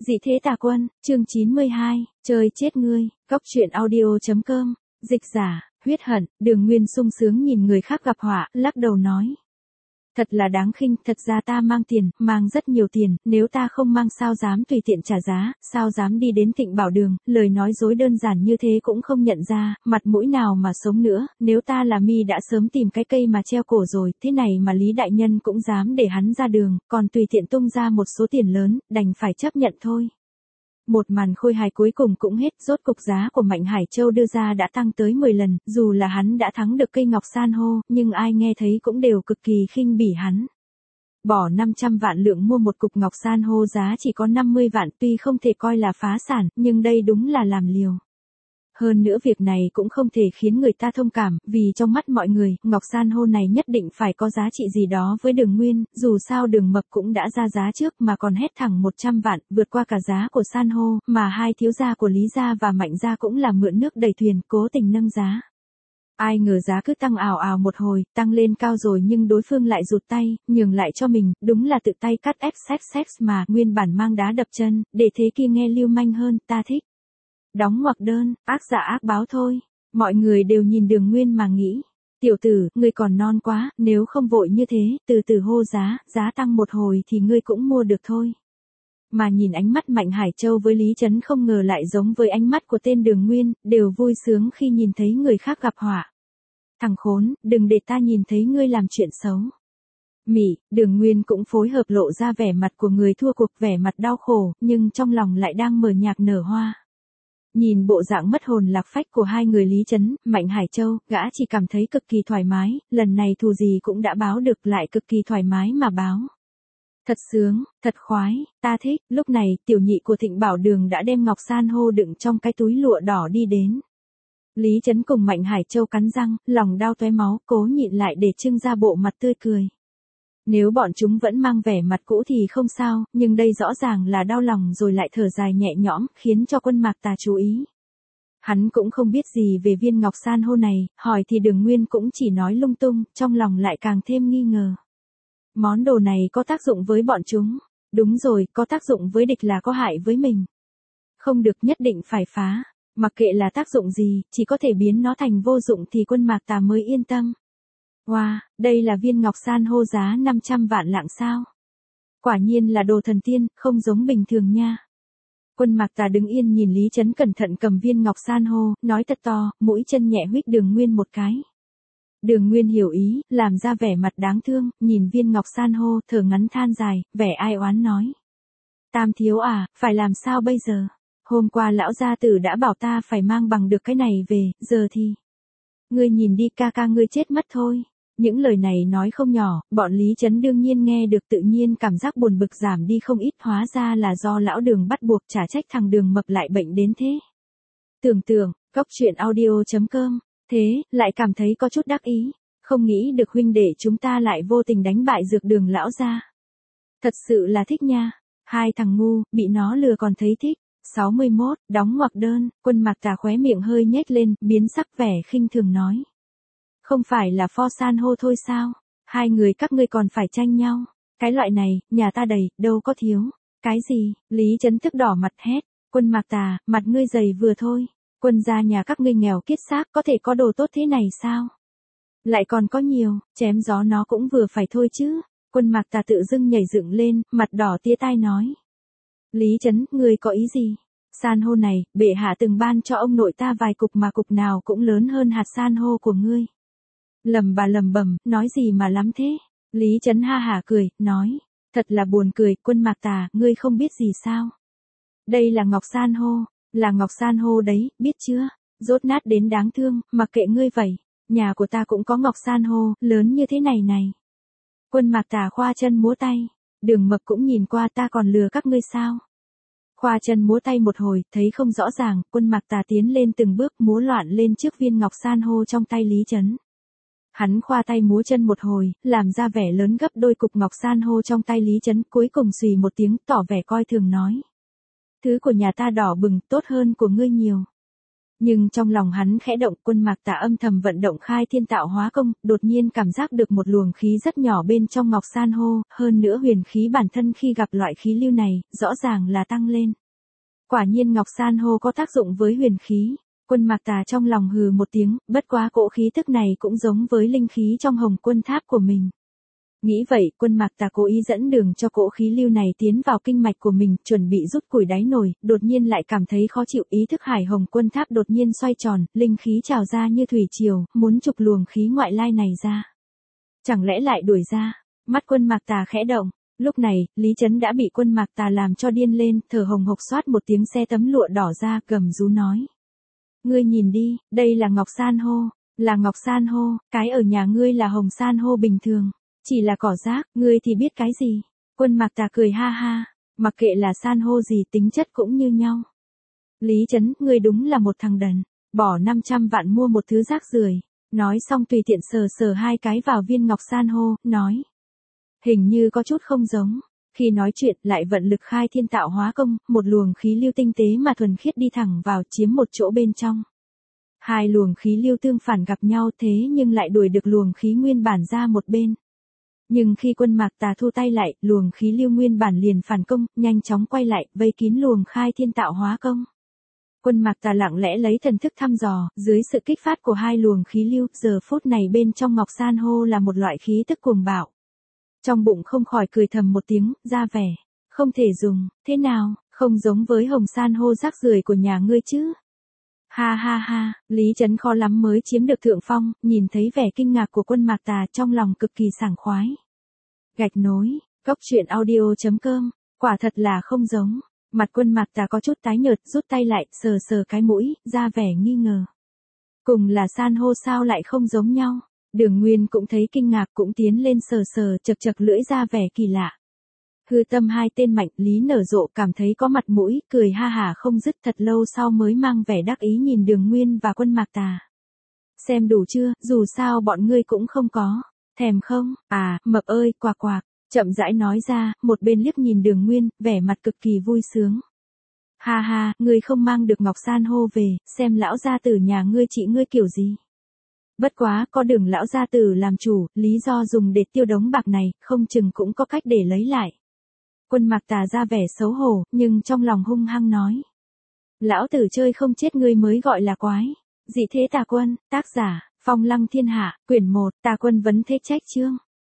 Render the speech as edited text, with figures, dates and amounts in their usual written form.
Dị thế tà quân, chương 92, chơi chết ngươi, Cóc truyện audio.com, dịch giả, huyết hận, Đường Nguyên sung sướng nhìn người khác gặp họa, lắc đầu nói. Thật là đáng khinh, thật ra ta mang tiền, mang rất nhiều tiền, nếu ta không mang sao dám tùy tiện trả giá, sao dám đi đến Thịnh Bảo Đường, lời nói dối đơn giản như thế cũng không nhận ra, mặt mũi nào mà sống nữa, nếu ta là mi đã sớm tìm cái cây mà treo cổ rồi, thế này mà Lý Đại Nhân cũng dám để hắn ra đường, còn tùy tiện tung ra một số tiền lớn, đành phải chấp nhận thôi. Một màn khôi hài cuối cùng cũng hết, rốt cục giá của Mạnh Hải Châu đưa ra đã tăng tới 10 lần, dù là hắn đã thắng được cây ngọc san hô, nhưng ai nghe thấy cũng đều cực kỳ khinh bỉ hắn. Bỏ 500 vạn lượng mua một cục ngọc san hô giá chỉ có 50 vạn, tuy không thể coi là phá sản, nhưng đây đúng là làm liều. Hơn nữa việc này cũng không thể khiến người ta thông cảm, vì trong mắt mọi người, ngọc san hô này nhất định phải có giá trị gì đó với Đường Nguyên, dù sao Đường Mập cũng đã ra giá trước mà còn hét thẳng 100 vạn, vượt qua cả giá của san hô, mà hai thiếu gia của Lý gia và Mạnh gia cũng là mượn nước đẩy thuyền, cố tình nâng giá. Ai ngờ giá cứ tăng ào ào một hồi, tăng lên cao rồi nhưng đối phương lại rụt tay, nhường lại cho mình, đúng là tự tay cắt ép sex mà, nguyên bản mang đá đập chân, để thế kia nghe lưu manh hơn, ta thích. Đóng ngoặc đơn, ác giả ác báo thôi. Mọi người đều nhìn Đường Nguyên mà nghĩ. Tiểu tử, ngươi còn non quá, nếu không vội như thế, từ từ hô giá, giá tăng một hồi thì ngươi cũng mua được thôi. Mà nhìn ánh mắt Mạnh Hải Châu với Lý Trấn không ngờ lại giống với ánh mắt của tên Đường Nguyên, đều vui sướng khi nhìn thấy người khác gặp họa. Thằng khốn, đừng để ta nhìn thấy ngươi làm chuyện xấu. Đường Nguyên cũng phối hợp lộ ra vẻ mặt của người thua cuộc, vẻ mặt đau khổ, nhưng trong lòng lại đang mở nhạc nở hoa. Nhìn bộ dạng mất hồn lạc phách của hai người Lý Trấn, Mạnh Hải Châu, gã chỉ cảm thấy cực kỳ thoải mái, lần này thù gì cũng đã báo được, lại cực kỳ thoải mái mà báo. Thật sướng, thật khoái, ta thích. Lúc này, tiểu nhị của Thịnh Bảo Đường đã đem ngọc san hô đựng trong cái túi lụa đỏ đi đến. Lý Trấn cùng Mạnh Hải Châu cắn răng, lòng đau tóe máu, cố nhịn lại để trưng ra bộ mặt tươi cười. Nếu bọn chúng vẫn mang vẻ mặt cũ thì không sao, nhưng đây rõ ràng là đau lòng rồi lại thở dài nhẹ nhõm, khiến cho Quân Mạc Tà chú ý. Hắn cũng không biết gì về viên ngọc san hô này, hỏi thì Đường Nguyên cũng chỉ nói lung tung, trong lòng lại càng thêm nghi ngờ. Món đồ này có tác dụng với bọn chúng. Đúng rồi, có tác dụng với địch là có hại với mình. Không được, nhất định phải phá. Mặc kệ là tác dụng gì, chỉ có thể biến nó thành vô dụng thì Quân Mạc Tà mới yên tâm. Wow, đây là viên ngọc san hô giá 500 vạn lạng sao? Quả nhiên là đồ thần tiên, không giống bình thường nha. Quân Mạc Tà đứng yên nhìn Lý Trấn cẩn thận cầm viên ngọc san hô, nói thật to, mũi chân nhẹ huých Đường Nguyên một cái. Đường Nguyên hiểu ý, làm ra vẻ mặt đáng thương, nhìn viên ngọc san hô, thở ngắn than dài, vẻ ai oán nói. Tam thiếu à, phải làm sao bây giờ? Hôm qua lão gia tử đã bảo ta phải mang bằng được cái này về, giờ thì... Ngươi nhìn đi, ca ca ngươi chết mất thôi. Những lời này nói không nhỏ, bọn Lý Trấn đương nhiên nghe được, tự nhiên cảm giác buồn bực giảm đi không ít, hóa ra là do lão Đường bắt buộc, trả trách thằng Đường Mập lại bệnh đến thế. Tưởng tượng, Cóc truyện audio.com, thế, lại cảm thấy có chút đắc ý, không nghĩ được huynh đệ chúng ta lại vô tình đánh bại Dược Đường lão gia. Thật sự là thích nha, hai thằng ngu, bị nó lừa còn thấy thích. 61, đóng ngoặc đơn, Quân Mạc Tà khóe miệng hơi nhếch lên, biến sắc vẻ khinh thường nói. Không phải là pho san hô thôi sao? Hai người các ngươi còn phải tranh nhau. Cái loại này, nhà ta đầy, đâu có thiếu. Cái gì? Lý Trấn tức đỏ mặt hét. Quân Mạc Tà, mặt ngươi dày vừa thôi. Quân gia nhà các ngươi nghèo kiết xác, có thể có đồ tốt thế này sao? Lại còn có nhiều, chém gió nó cũng vừa phải thôi chứ. Quân Mạc Tà tự dưng nhảy dựng lên, mặt đỏ tía tai nói. Lý Trấn, ngươi có ý gì? San hô này, bệ hạ từng ban cho ông nội ta vài cục mà cục nào cũng lớn hơn hạt san hô của ngươi. Lầm bầm, nói gì mà lắm thế? Lý Trấn ha hả cười, nói. Thật là buồn cười, Quân Mạc Tà, ngươi không biết gì sao? Đây là ngọc san hô, là ngọc san hô đấy, biết chưa? Rốt nát đến đáng thương, mặc kệ ngươi vậy. Nhà của ta cũng có ngọc san hô, lớn như thế này này. Quân Mạc Tà khoa chân múa tay. Đường Mập cũng nhìn qua, ta còn lừa các ngươi sao? Khoa chân múa tay một hồi, thấy không rõ ràng, Quân Mạc Tà tiến lên từng bước, múa loạn lên trước viên ngọc san hô trong tay Lý Trấn. Hắn khoa tay múa chân một hồi, làm ra vẻ lớn gấp đôi cục ngọc san hô trong tay Lý Trấn, cuối cùng xùy một tiếng, tỏ vẻ coi thường nói. Thứ của nhà ta đỏ bừng, tốt hơn của ngươi nhiều. Nhưng trong lòng hắn khẽ động, Quân Mạc Tà âm thầm vận động khai thiên tạo hóa công, đột nhiên cảm giác được một luồng khí rất nhỏ bên trong ngọc san hô, hơn nữa huyền khí bản thân khi gặp loại khí lưu này, rõ ràng là tăng lên. Quả nhiên ngọc san hô có tác dụng với huyền khí. Quân Mạc Tà trong lòng hừ một tiếng, bất quá cỗ khí tức này cũng giống với linh khí trong Hồng Quân Tháp của mình. Nghĩ vậy, Quân Mạc Tà cố ý dẫn đường cho cỗ khí lưu này tiến vào kinh mạch của mình, chuẩn bị rút củi đáy nồi, đột nhiên lại cảm thấy khó chịu, ý thức Hải Hồng Quân Tháp đột nhiên xoay tròn, linh khí trào ra như thủy triều, muốn trục luồng khí ngoại lai này ra. Chẳng lẽ lại đuổi ra? Mắt Quân Mạc Tà khẽ động. Lúc này, Lý Chấn đã bị Quân Mạc Tà làm cho điên lên, thở hồng hộc xoát một tiếng xe tấm lụa đỏ ra, gầm rú nói. Ngươi nhìn đi, đây là ngọc san hô, là ngọc san hô, cái ở nhà ngươi là hồng san hô bình thường. Chỉ là cỏ rác, ngươi thì biết cái gì? Quân Mạc Tà cười ha ha, mặc kệ là san hô gì tính chất cũng như nhau. Lý Chấn, ngươi đúng là một thằng đần, bỏ 500 vạn mua một thứ rác rưởi. Nói xong tùy tiện sờ sờ hai cái vào viên ngọc san hô, nói. Hình như có chút không giống. Khi nói chuyện lại vận lực khai thiên tạo hóa công, một luồng khí lưu tinh tế mà thuần khiết đi thẳng vào chiếm một chỗ bên trong. Hai luồng khí lưu tương phản gặp nhau thế nhưng lại đuổi được luồng khí nguyên bản ra một bên. Nhưng khi Quân Mạc Tà thu tay lại, luồng khí lưu nguyên bản liền phản công, nhanh chóng quay lại, vây kín luồng khai thiên tạo hóa công. Quân Mạc Tà lặng lẽ lấy thần thức thăm dò, dưới sự kích phát của hai luồng khí lưu, giờ phút này bên trong ngọc san hô là một loại khí tức cuồng bạo. Trong bụng không khỏi cười thầm một tiếng, ra vẻ, không thể dùng, thế nào, không giống với hồng san hô rác rưởi của nhà ngươi chứ. Ha ha ha, Lý Chấn khó lắm mới chiếm được thượng phong, nhìn thấy vẻ kinh ngạc của Quân Mạc Tà trong lòng cực kỳ sảng khoái. Gạch nối, góc truyện audio.com, quả thật là không giống. Mặt Quân Mạc Tà có chút tái nhợt, rút tay lại, sờ sờ cái mũi, ra vẻ nghi ngờ. Cùng là san hô sao lại không giống nhau? Đường Nguyên cũng thấy kinh ngạc, cũng tiến lên sờ sờ, chật chật lưỡi ra vẻ kỳ lạ. Hư tâm hai tên Mạnh, Lý Nở Rộ cảm thấy có mặt mũi, cười ha hả không dứt, thật lâu sau mới mang vẻ đắc ý nhìn Đường Nguyên và Quân Mạc Tà. Xem đủ chưa, dù sao bọn ngươi cũng không có. Thèm không? À, mập ơi, quạc quạc. Chậm rãi nói ra, một bên liếc nhìn Đường Nguyên, vẻ mặt cực kỳ vui sướng. Ha ha, ngươi không mang được ngọc san hô về, xem lão gia tử nhà ngươi chị ngươi kiểu gì. Bất quá, có Đường lão gia tử làm chủ, lý do dùng để tiêu đống bạc này, không chừng cũng có cách để lấy lại. Quân Mạc Tà ra vẻ xấu hổ, nhưng trong lòng hung hăng nói. Lão tử chơi không chết ngươi mới gọi là quái. Dị thế Tà Quân, tác giả, Phong Lăng Thiên Hạ, quyển 1, Tà Quân vấn thế trách chương.